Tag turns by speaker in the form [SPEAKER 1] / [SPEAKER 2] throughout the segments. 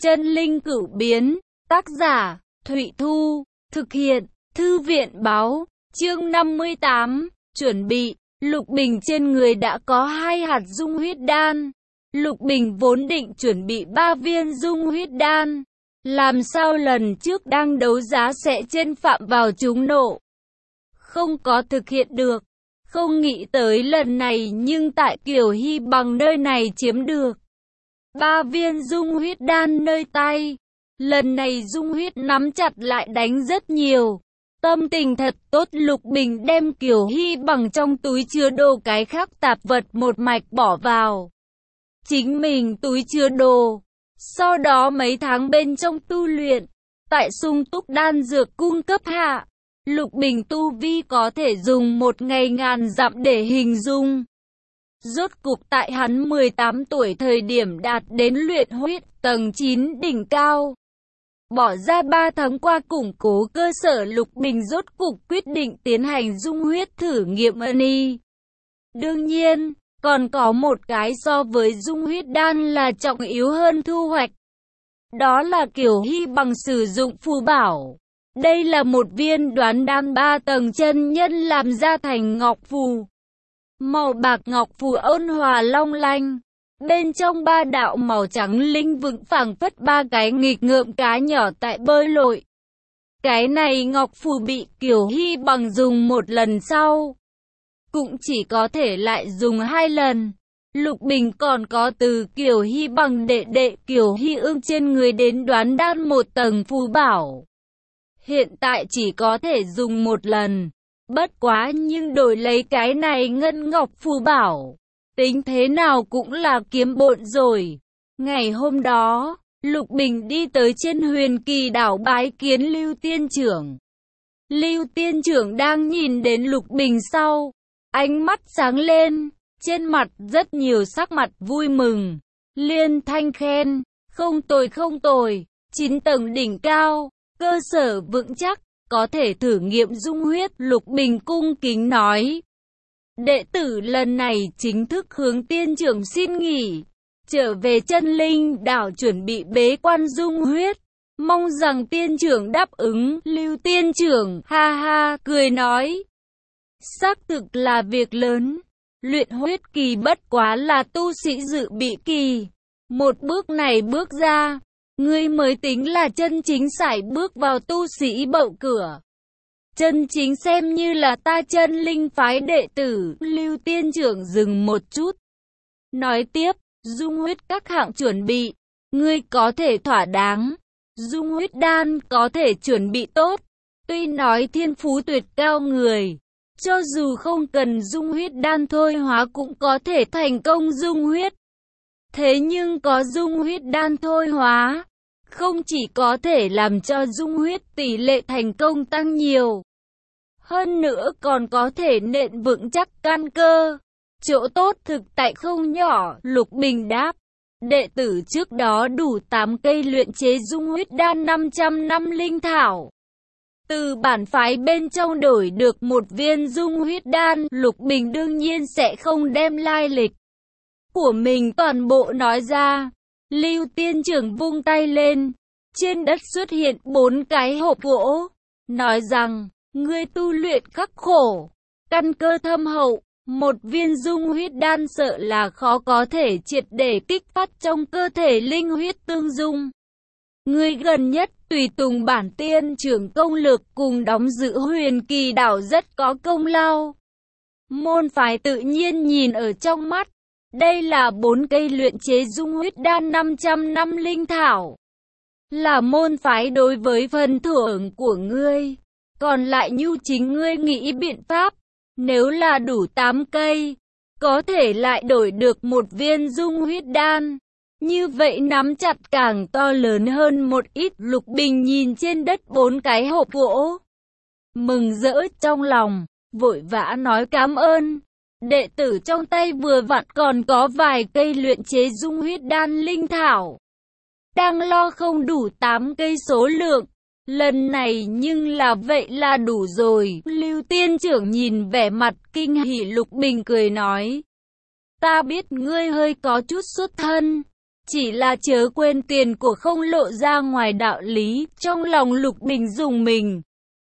[SPEAKER 1] Chân linh cửu biến, tác giả, Thụy Thu, thực hiện, Thư viện báo, chương 58, chuẩn bị, Lục Bình trên người đã có 2 hạt dung huyết đan. Lục Bình vốn định chuẩn bị 3 viên dung huyết đan. Làm sao lần trước đang đấu giá sẽ trên phạm vào trúng nộ. Không có thực hiện được. Không nghĩ tới lần này nhưng tại Kiều Hy bằng nơi này chiếm được 3 viên dung huyết đan nơi tay. Lần này dung huyết nắm chặt lại đánh rất nhiều. Tâm tình thật tốt, Lục Bình đem Kiều Hy bằng trong túi chứa đồ cái khác tạp vật một mạch bỏ vào chính mình túi chứa đồ. Sau đó mấy tháng bên trong tu luyện, tại sung túc đan dược cung cấp hạ, Lục Bình tu vi có thể dùng 1 ngày ngàn dặm để hình dung. Rốt cục tại hắn 18 tuổi thời điểm đạt đến luyện huyết tầng 9 đỉnh cao. Bỏ ra 3 tháng qua củng cố cơ sở, Lục Bình rốt cục quyết định tiến hành dung huyết thử nghiệm ân y. Đương nhiên, còn có một cái so với dung huyết đan là trọng yếu hơn thu hoạch. Đó là Kiều Hy bằng sử dụng phù bảo. Đây là một viên đoán đan 3 tầng chân nhân làm ra thành ngọc phù. Màu bạc ngọc phù ôn hòa long lanh. Bên trong 3 đạo màu trắng linh vững phảng phất 3 cái nghịch ngợm cá nhỏ tại bơi lội. Cái này ngọc phù bị Kiều Hy bằng dùng một lần sau, cũng chỉ có thể lại dùng 2 lần. Lục Bình còn có từ Kiều Hy bằng đệ đệ Kiều Hy ương trên người đến đoán đan 1 tầng phù bảo. Hiện tại chỉ có thể dùng 1 lần. Bất quá nhưng đổi lấy cái này ngân ngọc phù bảo, tính thế nào cũng là kiếm bộn rồi. Ngày hôm đó, Lục Bình đi tới trên Huyền Kỳ đảo bái kiến Lưu Tiên Trưởng. Lưu Tiên Trưởng đang nhìn đến Lục Bình sau, ánh mắt sáng lên, trên mặt rất nhiều sắc mặt vui mừng. Liên thanh khen, không tồi, 9 tầng đỉnh cao, cơ sở vững chắc, có thể thử nghiệm dung huyết. Lục Bình cung kính nói, đệ tử lần này chính thức hướng Tiên Trưởng xin nghỉ, trở về Chân Linh đảo chuẩn bị bế quan dung huyết, mong rằng Tiên Trưởng đáp ứng. Lưu Tiên Trưởng ha ha cười nói, xác thực là việc lớn, luyện huyết kỳ bất quá là tu sĩ dự bị kỳ, một bước này bước ra, ngươi mới tính là chân chính sải bước vào tu sĩ bậu cửa. Chân chính xem như là ta Chân Linh phái đệ tử. Lưu Tiên Trưởng dừng một chút, nói tiếp, dung huyết các hạng chuẩn bị, ngươi có thể thỏa đáng. Dung huyết đan có thể chuẩn bị tốt, tuy nói thiên phú tuyệt cao người, cho dù không cần dung huyết đan thôi hóa cũng có thể thành công dung huyết. Thế nhưng có dung huyết đan thôi hóa, không chỉ có thể làm cho dung huyết tỷ lệ thành công tăng nhiều, hơn nữa còn có thể nện vững chắc căn cơ. Chỗ tốt thực tại không nhỏ. Lục Bình đáp, đệ tử trước đó đủ 8 cây luyện chế dung huyết đan 500 năm linh thảo. Từ bản phái bên trong đổi được 1 viên dung huyết đan. Lục Bình đương nhiên sẽ không đem lai lịch của mình toàn bộ nói ra. Lưu Tiên Trưởng vung tay lên, trên đất xuất hiện 4 cái hộp gỗ, nói rằng, ngươi tu luyện khắc khổ, căn cơ thâm hậu, 1 viên dung huyết đan sợ là khó có thể triệt để kích phát trong cơ thể linh huyết tương dung. Ngươi gần nhất tùy tùng bản Tiên Trưởng công lực cùng đóng giữ Huyền Kỳ đảo rất có công lao. Môn phái tự nhiên nhìn ở trong mắt. Đây là 4 cây luyện chế dung huyết đan 500 năm linh thảo, là môn phái đối với phần thưởng của ngươi. Còn lại nhu chính ngươi nghĩ biện pháp, nếu là đủ 8 cây, có thể lại đổi được 1 viên dung huyết đan. Như vậy nắm chặt càng to lớn hơn một ít. Lục Bình nhìn trên đất 4 cái hộp gỗ, mừng rỡ trong lòng, vội vã nói cảm ơn. Đệ tử trong tay vừa vặn còn có vài cây luyện chế dung huyết đan linh thảo, đang lo không đủ 8 cây số lượng. Lần này nhưng là vậy là đủ rồi. Lưu Tiên Trưởng nhìn vẻ mặt kinh hỉ Lục Bình cười nói, ta biết ngươi hơi có chút xuất thân, Chỉ là chớ quên tiền của không lộ ra ngoài đạo lý. Trong lòng Lục Bình rùng mình,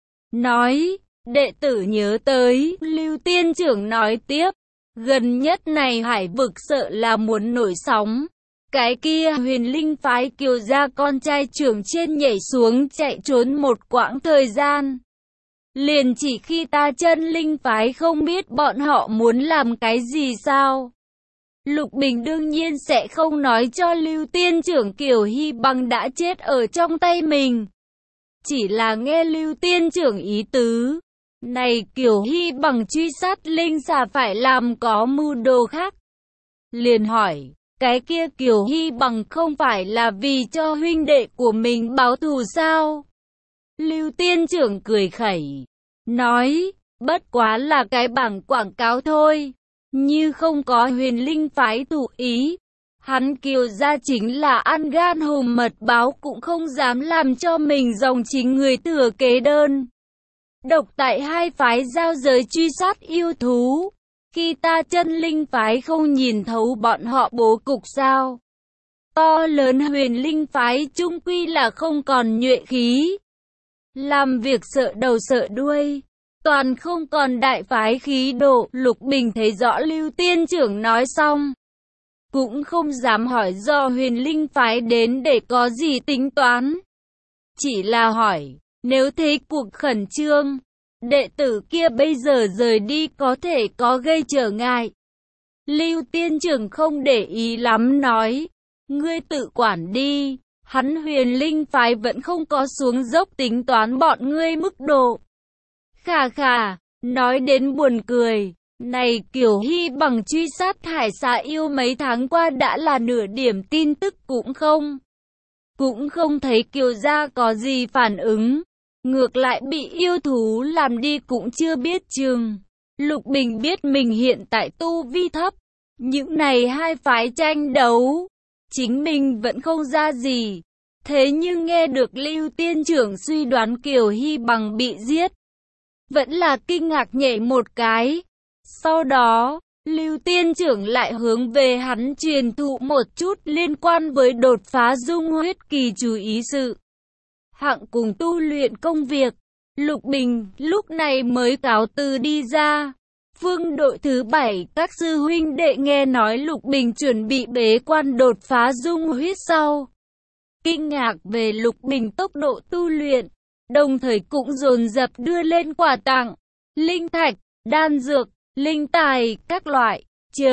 [SPEAKER 1] nói, đệ tử nhớ tới. Lưu Tiên Trưởng nói tiếp, gần nhất này hải vực sợ là muốn nổi sóng. Cái kia Huyền Linh phái Kiều gia con trai trưởng trên nhảy xuống chạy trốn một quãng thời gian. Liền chỉ khi ta Chân Linh phái không biết bọn họ muốn làm cái gì sao. Lục Bình đương nhiên sẽ không nói cho Lưu Tiên Trưởng Kiều Hy Bằng đã chết ở trong tay mình. Chỉ là nghe Lưu Tiên Trưởng ý tứ. Này Kiều Hy Bằng truy sát linh xà phải làm có mưu đồ khác. Liền hỏi, cái kia Kiều Hy Bằng không phải là vì cho huynh đệ của mình báo thù sao? Lưu Tiên Trưởng cười khẩy, nói, bất quá là cái bảng quảng cáo thôi. Như không có Huyền Linh phái thủ ý, hắn Kiều gia chính là ăn gan hùm mật báo cũng không dám làm cho mình dòng chính người thừa kế đơn độc tại hai phái giao giới truy sát yêu thú. Khi ta Chân Linh phái không nhìn thấu bọn họ bố cục sao? To lớn Huyền Linh phái chung quy là không còn nhuệ khí. Làm việc sợ đầu sợ đuôi, toàn không còn đại phái khí độ. Lục Bình thấy rõ Lưu Tiên Trưởng nói xong, cũng không dám hỏi do Huyền Linh phái đến để có gì tính toán. Chỉ là hỏi, nếu thấy cuộc khẩn trương, đệ tử kia bây giờ rời đi có thể có gây trở ngại. Lưu Tiên Trưởng không để ý lắm nói, ngươi tự quản đi, hắn Huyền Linh phái vẫn không có xuống dốc tính toán bọn ngươi mức độ. Khà khà, nói đến buồn cười, này Kiều Hy Bằng truy sát hải xà yêu mấy tháng qua đã là nửa điểm tin tức cũng không thấy Kiều gia có gì phản ứng. Ngược lại bị yêu thú làm đi cũng chưa biết chừng. Lục Bình biết mình hiện tại tu vi thấp. Những này hai phái tranh đấu, chính mình vẫn không ra gì. Thế nhưng nghe được Lưu Tiên Trưởng suy đoán Kiều Hy Bằng bị giết, vẫn là kinh ngạc nhảy một cái. Sau đó, Lưu Tiên Trưởng lại hướng về hắn truyền thụ một chút liên quan với đột phá dung huyết kỳ chú ý sự hạng cùng tu luyện công việc. Lục Bình lúc này mới cáo từ đi ra. Phương đội thứ 7 các sư huynh đệ nghe nói Lục Bình chuẩn bị bế quan đột phá dung huyết sau, kinh ngạc về Lục Bình tốc độ tu luyện, đồng thời cũng dồn dập đưa lên quà tặng, linh thạch, đan dược, linh tài, các loại,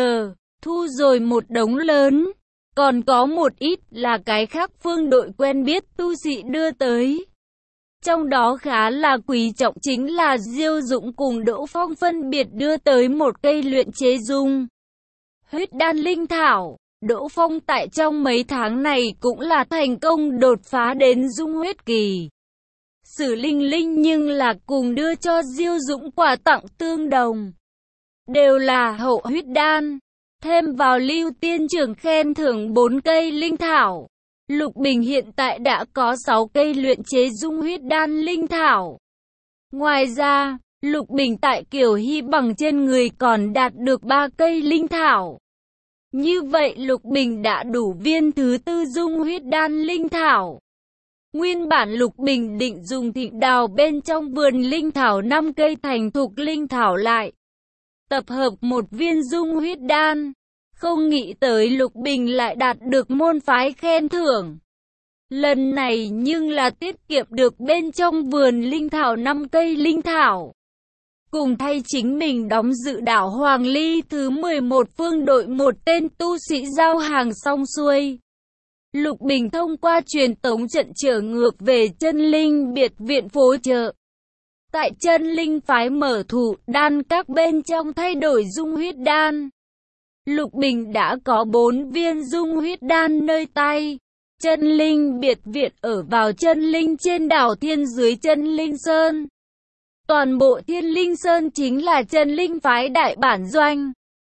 [SPEAKER 1] thu rồi một đống lớn. Còn có một ít là cái khác phương đội quen biết tu sĩ đưa tới. Trong đó khá là quý trọng chính là Diêu Dũng cùng Đỗ Phong phân biệt đưa tới một cây luyện chế dung huyết đan linh thảo. Đỗ Phong tại trong mấy tháng này cũng là thành công đột phá đến dung huyết kỳ. Sử Linh nhưng là cùng đưa cho Diêu Dũng quà tặng tương đồng, đều là hậu huyết đan. Thêm vào Lưu Tiên Trưởng khen thưởng 4 cây linh thảo, Lục Bình hiện tại đã có 6 cây luyện chế dung huyết đan linh thảo. Ngoài ra, Lục Bình tại Kiều Hy Bằng trên người còn đạt được 3 cây linh thảo. Như vậy Lục Bình đã đủ viên thứ 4 dung huyết đan linh thảo. Nguyên bản Lục Bình định dùng thịnh đào bên trong vườn linh thảo 5 cây thành thục linh thảo lại, tập hợp một viên dung huyết đan. Không nghĩ tới Lục Bình lại đạt được môn phái khen thưởng. Lần này nhưng là tiết kiệm được bên trong vườn linh thảo 5 cây linh thảo. Cùng thay chính mình đóng dự đảo Hoàng Ly thứ 11 phương đội một tên tu sĩ giao hàng xong xuôi. Lục Bình thông qua truyền tống trận trở ngược về Chân Linh biệt viện phố chợ. Tại Chân Linh phái mở thủ đan các bên trong thay đổi dung huyết đan. Lục Bình đã có 4 viên dung huyết đan nơi tay. Chân Linh biệt viện ở vào Chân Linh trên đảo Thiên dưới Chân Linh Sơn. Toàn bộ Thiên Linh Sơn chính là Chân Linh phái đại bản doanh,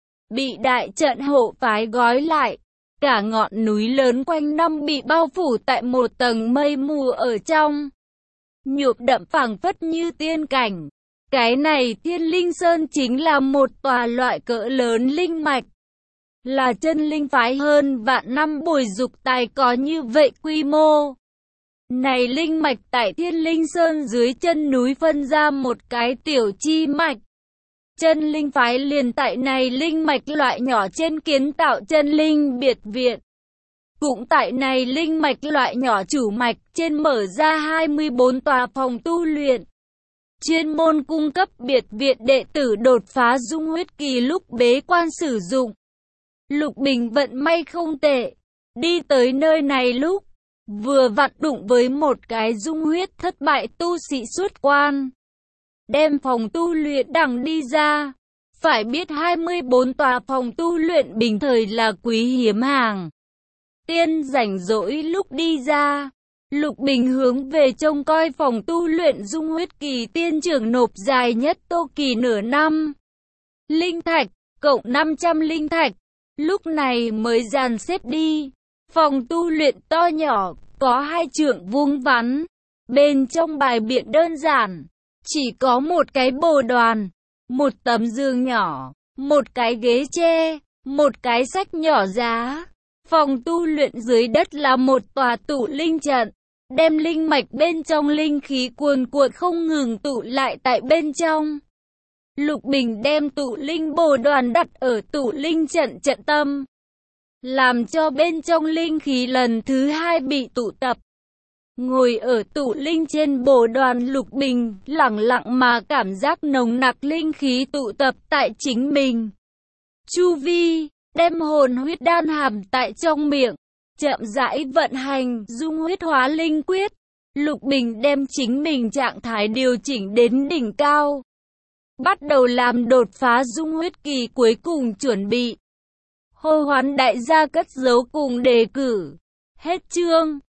[SPEAKER 1] bị đại trận hộ phái gói lại. Cả ngọn núi lớn quanh năm bị bao phủ tại một tầng mây mù ở trong, nhuộm đậm phảng phất như tiên cảnh. Cái này Thiên Linh Sơn chính là một tòa loại cỡ lớn linh mạch. là chân linh phái hơn vạn năm bồi dục tài có như vậy quy mô. Này linh mạch tại Thiên Linh Sơn dưới chân núi phân ra một cái tiểu chi mạch. Chân linh phái liền tại này linh mạch loại nhỏ trên kiến tạo chân linh biệt viện. Cũng tại này linh mạch loại nhỏ chủ mạch trên mở ra 24 tòa phòng tu luyện. Chuyên môn cung cấp biệt viện đệ tử đột phá dung huyết kỳ lúc bế quan sử dụng. Lục Bình vận may không tệ. Đi tới nơi này lúc vừa vặn đụng với một cái dung huyết thất bại tu sĩ xuất quan. Đem phòng tu luyện đằng đi ra. Phải biết 24 tòa phòng tu luyện bình thời là quý hiếm hàng. Tiên rảnh rỗi lúc đi ra, Lục Bình hướng về trông coi phòng tu luyện dung huyết kỳ tiên trưởng nộp dài nhất tô kỳ nửa năm. Linh thạch, cộng 500 linh thạch, lúc này mới dàn xếp đi. Phòng tu luyện to nhỏ, có 2 trượng vuông vắn, bên trong bài biện đơn giản, chỉ có một cái bồ đoàn, một tấm giường nhỏ, một cái ghế tre, một cái sách nhỏ giá. Phòng tu luyện dưới đất là một tòa tụ linh trận, đem linh mạch bên trong linh khí cuồn cuộn không ngừng tụ lại tại bên trong. Lục Bình đem tụ linh bồ đoàn đặt ở tụ linh trận trận tâm, làm cho bên trong linh khí lần thứ 2 bị tụ tập. Ngồi ở tụ linh trên bồ đoàn, Lục Bình lặng lặng mà cảm giác nồng nặc linh khí tụ tập tại chính mình. Chu vi, đem hồn huyết đan hàm tại trong miệng, chậm rãi vận hành dung huyết hóa linh quyết. Lục Bình đem chính mình trạng thái điều chỉnh đến đỉnh cao. Bắt đầu làm đột phá dung huyết kỳ cuối cùng chuẩn bị. Hô hoán đại gia cất giấu cùng đề cử. Hết chương.